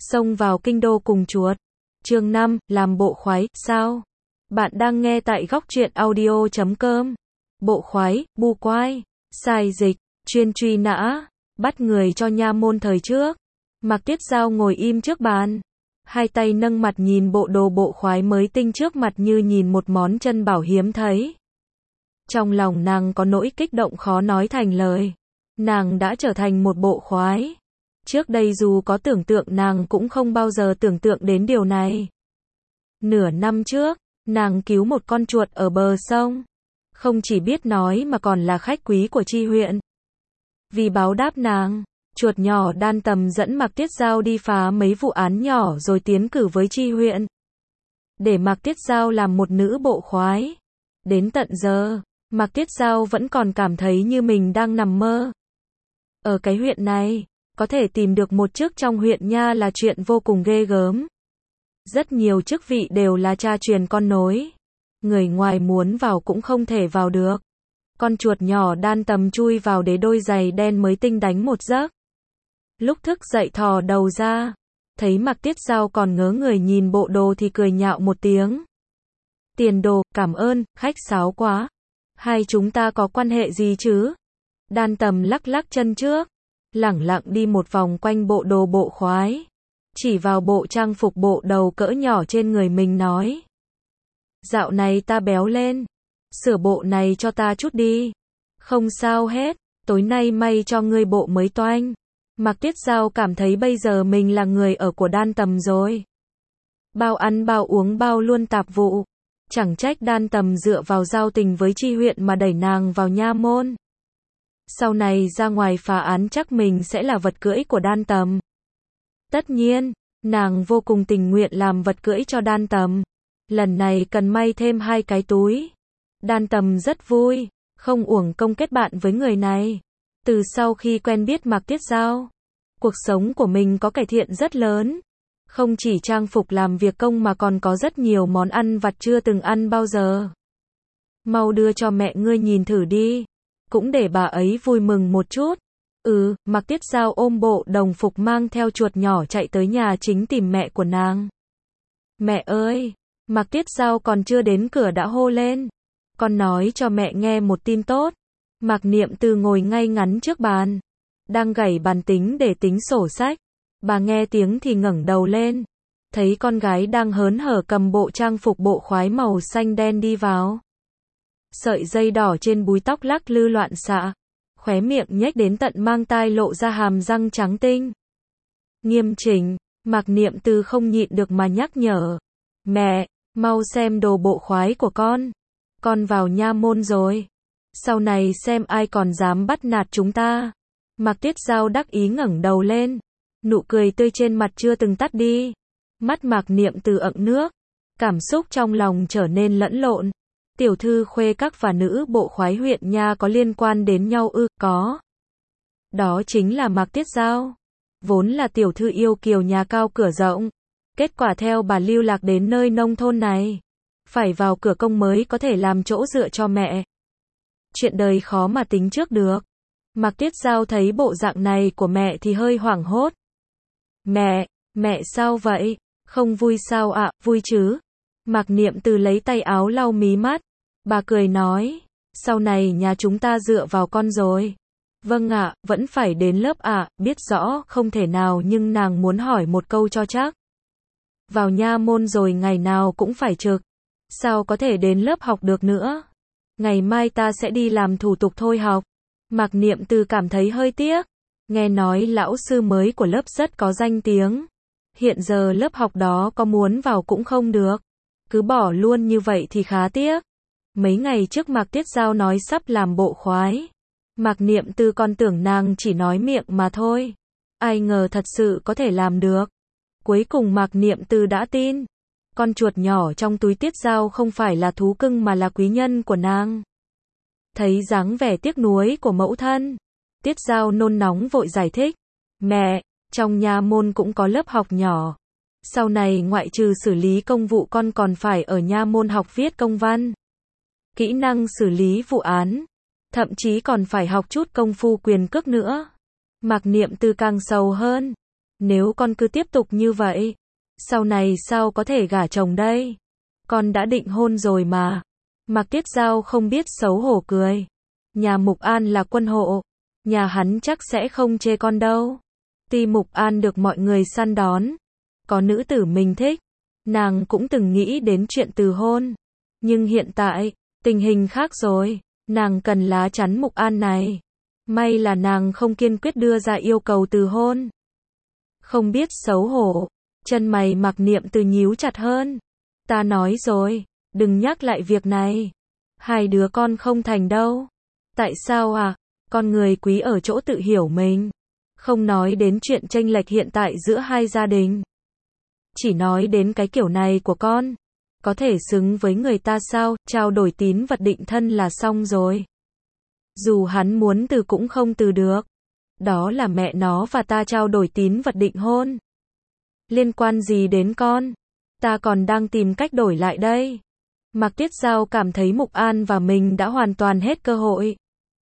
Xông vào kinh đô cùng chuột. Chương 5, làm bộ khoái, sao? Bạn đang nghe tại góc truyện audio.com. Bộ khoái, bu quai, sai dịch, chuyên truy nã, bắt người cho nha môn thời trước. Mạc Tiết Dao ngồi im trước bàn, hai tay nâng mặt nhìn bộ đồ bộ khoái mới tinh trước mặt như nhìn một món chân bảo hiếm thấy. Trong lòng nàng có nỗi kích động khó nói thành lời. Nàng đã trở thành một bộ khoái. Trước đây dù có tưởng tượng nàng cũng không bao giờ tưởng tượng đến điều này. Nửa năm trước, nàng cứu một con chuột ở bờ sông. Không chỉ biết nói mà còn là khách quý của Tri huyện. Vì báo đáp nàng, chuột nhỏ Đan Tầm dẫn Mạc Tiết Dao đi phá mấy vụ án nhỏ rồi tiến cử với Tri huyện. Để Mạc Tiết Dao làm một nữ bộ khoái. Đến tận giờ, Mạc Tiết Dao vẫn còn cảm thấy như mình đang nằm mơ. Ở cái huyện này, có thể tìm được một chức trong huyện nha là chuyện vô cùng ghê gớm. Rất nhiều chức vị đều là cha truyền con nối. Người ngoài muốn vào cũng không thể vào được. Con chuột nhỏ Đan Tầm chui vào để đôi giày đen mới tinh đánh một giấc. Lúc thức dậy thò đầu ra, thấy Mạc Tiết Dao còn ngớ người nhìn bộ đồ thì cười nhạo một tiếng. Tiền đồ, cảm ơn, khách sáo quá. Hai chúng ta có quan hệ gì chứ? Đan Tầm lắc lắc chân trước, lẳng lặng đi một vòng quanh bộ đồ bộ khoái. Chỉ vào bộ trang phục bộ đầu cỡ nhỏ trên người mình nói. Dạo này ta béo lên. Sửa bộ này cho ta chút đi. Không sao hết, tối nay may cho ngươi bộ mới toanh. Mạc Tiết Dao cảm thấy bây giờ mình là người ở của Đan Tầm rồi. Bao ăn bao uống bao luôn tạp vụ. Chẳng trách Đan Tầm dựa vào giao tình với Tri huyện mà đẩy nàng vào nha môn. Sau này ra ngoài phá án chắc mình sẽ là vật cưỡi của Đan Tầm. Tất nhiên, nàng vô cùng tình nguyện làm vật cưỡi cho Đan Tầm. Lần này cần may thêm 2 cái túi. Đan Tầm rất vui, không uổng công kết bạn với người này. Từ sau khi quen biết Mạc Tiết Dao, cuộc sống của mình có cải thiện rất lớn. Không chỉ trang phục làm việc công mà còn có rất nhiều món ăn vặt chưa từng ăn bao giờ. Mau đưa cho mẹ ngươi nhìn thử đi. Cũng để bà ấy vui mừng một chút. Mạc Tiết Dao ôm bộ đồng phục mang theo chuột nhỏ chạy tới nhà chính tìm mẹ của nàng. Mẹ ơi! Mạc Tiết Dao còn chưa đến cửa đã hô lên. Con nói cho mẹ nghe một tin tốt. Mạc Niệm Từ ngồi ngay ngắn trước bàn, đang gảy bàn tính để tính sổ sách. Bà nghe tiếng thì ngẩng đầu lên, thấy con gái đang hớn hở cầm bộ trang phục bộ khoái màu xanh đen đi vào. Sợi dây đỏ trên búi tóc lắc lư loạn xạ, khóe miệng nhếch đến tận mang tai lộ ra hàm răng trắng tinh. Nghiêm chỉnh, Mạc Niệm Từ không nhịn được mà nhắc nhở. Mẹ, mau xem đồ bộ khoái của con. Con vào nha môn rồi. Sau này xem ai còn dám bắt nạt chúng ta. Mạc Tiết Dao đắc ý ngẩng đầu lên. Nụ cười tươi trên mặt chưa từng tắt đi. Mắt Mạc Niệm Từ ẩn nước. Cảm xúc trong lòng trở nên lẫn lộn. Tiểu thư khuê các và nữ bộ khoái huyện nha có liên quan đến nhau ư? Có. Đó chính là Mạc Tiết Dao. Vốn là tiểu thư yêu kiều nhà cao cửa rộng. Kết quả theo bà lưu lạc đến nơi nông thôn này. Phải vào cửa công mới có thể làm chỗ dựa cho mẹ. Chuyện đời khó mà tính trước được. Mạc Tiết Dao thấy bộ dạng này của mẹ thì hơi hoảng hốt. Mẹ sao vậy? Không vui sao ạ? Vui chứ? Mạc Niệm Từ lấy tay áo lau mí mắt. Bà cười nói, sau này nhà chúng ta dựa vào con rồi. Vâng ạ, vẫn phải đến lớp ạ, biết rõ, không thể nào nhưng nàng muốn hỏi một câu cho chắc. Vào nha môn rồi ngày nào cũng phải trực. Sao có thể đến lớp học được nữa? Ngày mai ta sẽ đi làm thủ tục thôi học. Mạc Niệm Từ cảm thấy hơi tiếc. Nghe nói lão sư mới của lớp rất có danh tiếng. Hiện giờ lớp học đó có muốn vào cũng không được. Cứ bỏ luôn như vậy thì khá tiếc. Mấy ngày trước Mạc Tiết Dao nói sắp làm bộ khoái. Mạc Niệm Từ còn tưởng nàng chỉ nói miệng mà thôi. Ai ngờ thật sự có thể làm được. Cuối cùng Mạc Niệm Từ đã tin. Con chuột nhỏ trong túi Tiết Dao không phải là thú cưng mà là quý nhân của nàng. Thấy dáng vẻ tiếc nuối của mẫu thân, Tiết Dao nôn nóng vội giải thích. Mẹ, trong nha môn cũng có lớp học nhỏ. Sau này ngoại trừ xử lý công vụ con còn phải ở nha môn học viết công văn. Kỹ năng xử lý vụ án. Thậm chí còn phải học chút công phu quyền cước nữa. Mạc Niệm Từ càng sầu hơn. Nếu con cứ tiếp tục như vậy, sau này sao có thể gả chồng đây? Con đã định hôn rồi mà. Mạc Tiết Dao không biết xấu hổ cười. Nhà Mục An là quân hộ, nhà hắn chắc sẽ không chê con đâu. Tuy Mục An được mọi người săn đón, có nữ tử mình thích, nàng cũng từng nghĩ đến chuyện từ hôn. Nhưng hiện tại, tình hình khác rồi, nàng cần lá chắn Mục An này. May là nàng không kiên quyết đưa ra yêu cầu từ hôn. Không biết xấu hổ, chân mày Mạc Niệm Từ nhíu chặt hơn. Ta nói rồi, đừng nhắc lại việc này. Hai đứa con không thành đâu. Tại sao à? Con người quý ở chỗ tự hiểu mình. Không nói đến chuyện chênh lệch hiện tại giữa hai gia đình. Chỉ nói đến cái kiểu này của con. Có thể xứng với người ta sao? Trao đổi tín vật định thân là xong rồi. Dù hắn muốn từ cũng không từ được. Đó là mẹ nó và ta trao đổi tín vật định hôn. Liên quan gì đến con? Ta còn đang tìm cách đổi lại đây. Mạc Tiết Dao cảm thấy Mục An và mình đã hoàn toàn hết cơ hội.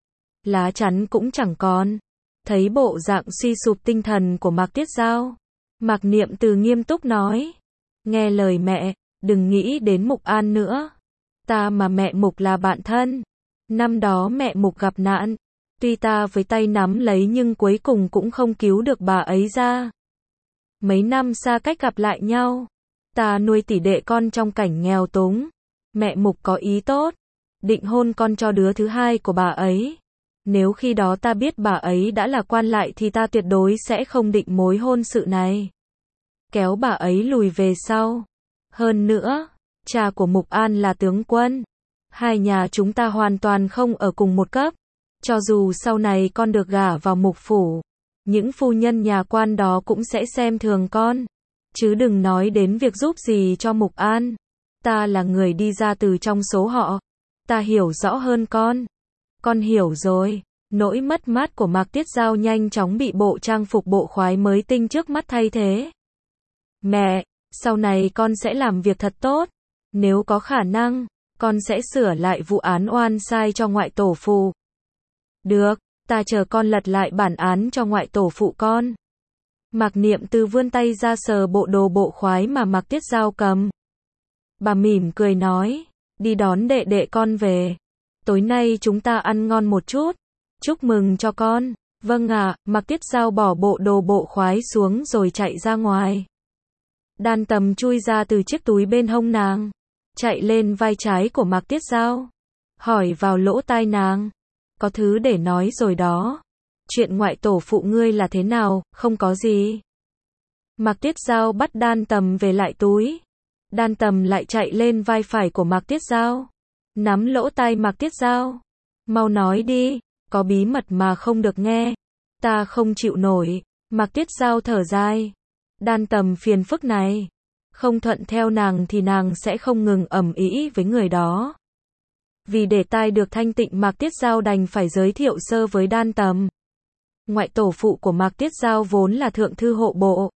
Lá chắn cũng chẳng còn. Thấy bộ dạng suy sụp tinh thần của Mạc Tiết Dao, Mạc Niệm Từ nghiêm túc nói. Nghe lời mẹ, đừng nghĩ đến Mục An nữa. Ta mà mẹ Mục là bạn thân. Năm đó mẹ Mục gặp nạn. Tuy ta với tay nắm lấy nhưng cuối cùng cũng không cứu được bà ấy ra. Mấy năm xa cách gặp lại nhau. Ta nuôi tỷ đệ con trong cảnh nghèo túng. Mẹ Mục có ý tốt. Định hôn con cho đứa thứ hai của bà ấy. Nếu khi đó ta biết bà ấy đã là quan lại thì ta tuyệt đối sẽ không định mối hôn sự này. Kéo bà ấy lùi về sau. Hơn nữa, cha của Mục An là tướng quân. Hai nhà chúng ta hoàn toàn không ở cùng một cấp. Cho dù sau này con được gả vào Mục phủ, những phu nhân nhà quan đó cũng sẽ xem thường con. Chứ đừng nói đến việc giúp gì cho Mục An. Ta là người đi ra từ trong số họ. Ta hiểu rõ hơn con. Con hiểu rồi. Nỗi mất mát của Mạc Tiết Dao nhanh chóng bị bộ trang phục bộ khoái mới tinh trước mắt thay thế. Mẹ, sau này con sẽ làm việc thật tốt. Nếu có khả năng, con sẽ sửa lại vụ án oan sai cho ngoại tổ phụ. Được, ta chờ con lật lại bản án cho ngoại tổ phụ con. Mạc Niệm Từ vươn tay ra sờ bộ đồ bộ khoái mà Mạc Tiết Dao cầm. Bà mỉm cười nói, đi đón đệ đệ con về. Tối nay chúng ta ăn ngon một chút. Chúc mừng cho con. Vâng ạ, Mạc Tiết Dao bỏ bộ đồ bộ khoái xuống rồi chạy ra ngoài. Đan Tầm chui ra từ chiếc túi bên hông nàng. Chạy lên vai trái của Mạc Tiết Dao. Hỏi vào lỗ tai nàng. Có thứ để nói rồi đó. Chuyện ngoại tổ phụ ngươi là thế nào? Không có gì. Mạc Tiết Dao bắt Đan Tầm về lại túi. Đan Tầm lại chạy lên vai phải của Mạc Tiết Dao. Nắm lỗ tai Mạc Tiết Dao. Mau nói đi, có bí mật mà không được nghe. Ta không chịu nổi. Mạc Tiết Dao thở dài. Đan Tầm phiền phức này. Không thuận theo nàng thì nàng sẽ không ngừng ầm ĩ với người đó. Vì để tai được thanh tịnh Mạc Tiết Dao đành phải giới thiệu sơ với Đan Tầm. Ngoại tổ phụ của Mạc Tiết Dao vốn là thượng thư hộ bộ.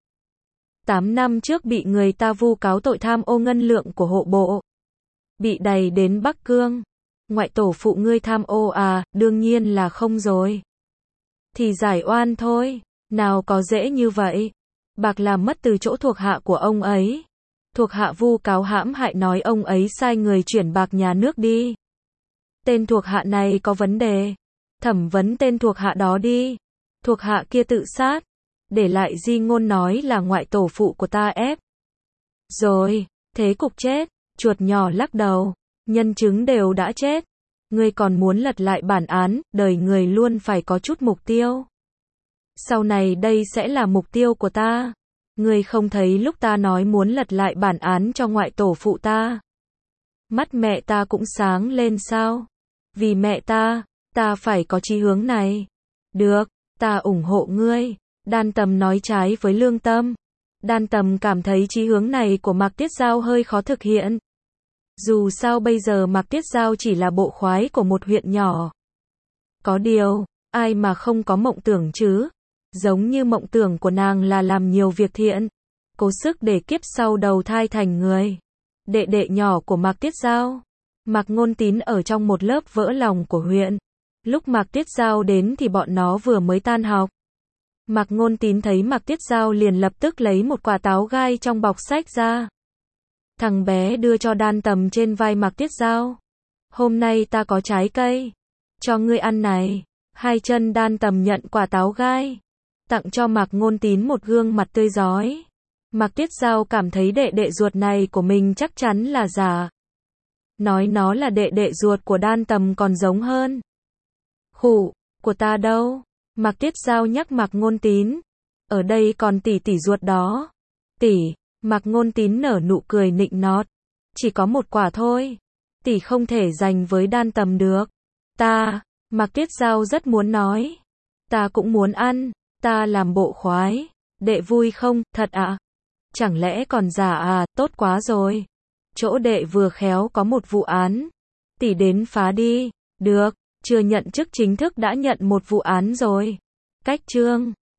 8 năm trước bị người ta vu cáo tội tham ô ngân lượng của hộ bộ. Bị đày đến Bắc Cương. Ngoại tổ phụ ngươi tham ô à? Đương nhiên là không rồi. Thì giải oan thôi. Nào có dễ như vậy. Bạc làm mất từ chỗ thuộc hạ của ông ấy. Thuộc hạ vu cáo hãm hại nói ông ấy sai người chuyển bạc nhà nước đi. Tên thuộc hạ này có vấn đề. Thẩm vấn tên thuộc hạ đó đi. Thuộc hạ kia tự sát. Để lại di ngôn nói là ngoại tổ phụ của ta ép. Rồi, thế cục chết. Chuột nhỏ lắc đầu. Nhân chứng đều đã chết. Ngươi còn muốn lật lại bản án, đời người luôn phải có chút mục tiêu. Sau này đây sẽ là mục tiêu của ta. Ngươi không thấy lúc ta nói muốn lật lại bản án cho ngoại tổ phụ ta. Mắt mẹ ta cũng sáng lên sao? Vì mẹ ta phải có chí hướng này. Được, ta ủng hộ ngươi. Đan Tầm nói trái với lương tâm. Đan Tầm cảm thấy chí hướng này của Mạc Tiết Dao hơi khó thực hiện. Dù sao bây giờ Mạc Tiết Dao chỉ là bộ khoái của một huyện nhỏ. Có điều, ai mà không có mộng tưởng chứ? Giống như mộng tưởng của nàng là làm nhiều việc thiện. Cố sức để kiếp sau đầu thai thành người. Đệ đệ nhỏ của Mạc Tiết Dao. Mạc Ngôn Tín ở trong một lớp vỡ lòng của huyện. Lúc Mạc Tiết Dao đến thì bọn nó vừa mới tan học. Mạc Ngôn Tín thấy Mạc Tiết Giao liền lập tức lấy một quả táo gai trong bọc sách ra. Thằng bé đưa cho Đan Tầm trên vai Mạc Tiết Giao. Hôm nay ta có trái cây. Cho ngươi ăn này. Hai chân Đan Tầm nhận quả táo gai. Tặng cho Mạc Ngôn Tín một gương mặt tươi rói. Mạc Tiết Giao cảm thấy đệ đệ ruột này của mình chắc chắn là giả. Nói nó là đệ đệ ruột của Đan Tầm còn giống hơn. Khụ, của ta đâu? Mạc Tiết Giao nhắc Mạc Ngôn Tín. Ở đây còn tỷ tỷ ruột đó. Tỷ, Mạc Ngôn Tín nở nụ cười nịnh nọt. Chỉ có một quả thôi. Tỷ không thể giành với Đan Tầm được. Mạc Tiết Giao rất muốn nói. Ta cũng muốn ăn, ta làm bộ khoái. Đệ vui không, thật ạ? Chẳng lẽ còn giả à, tốt quá rồi. Chỗ đệ vừa khéo có một vụ án. Tỷ đến phá đi. Được, chưa nhận chức chính thức đã nhận một vụ án rồi. Cách chương